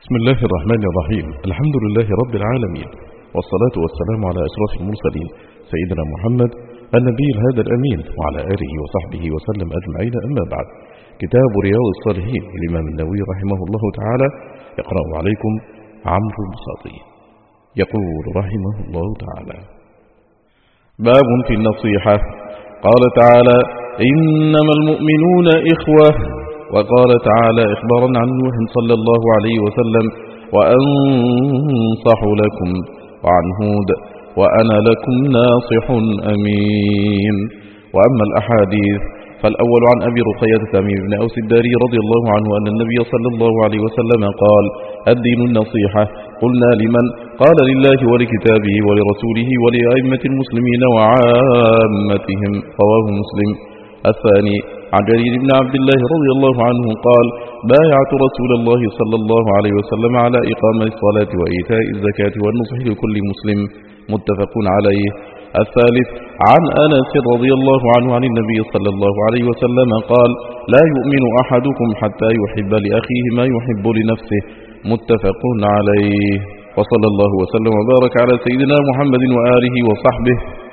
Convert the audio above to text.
بسم الله الرحمن الرحيم. الحمد لله رب العالمين، والصلاة والسلام على أشرف المرسلين سيدنا محمد النبي الهادى الأمين وعلى آله وصحبه وسلم أجمعين. أما بعد، كتاب رياض الصالحين للإمام النووي رحمه الله تعالى يقرأ عليكم عمرو البساطي. يقول رحمه الله تعالى: باب في النصيحة. قال تعالى: إنما المؤمنون إخوة. وقال تعالى إخبارا عن نوح صلى الله عليه وسلم: وأنصح لكم. وعن هود: وأنا لكم ناصح أمين. وأما الأحاديث فالأول عن أبي رقية تميم بن أوس الداري رضي الله عنه أن النبي صلى الله عليه وسلم قال: الدين النصيحة. قلنا: لمن؟ قال: لله ولكتابه ولرسوله ولأئمة المسلمين وعامتهم. رواه مسلم. الثاني عن جرير بن عبد الله رضي الله عنه قال: بايعت رسول الله صلى الله عليه وسلم على إقامة الصلاة وإيتاء الزكاة والنصح لكل مسلم. متفق عليه. الثالث عن أنس رضي الله عنه عن النبي صلى الله عليه وسلم قال: لا يؤمن أحدكم حتى يحب لأخيه ما يحب لنفسه. متفق عليه. وصلى الله وسلم وبارك على سيدنا محمد وآله وصحبه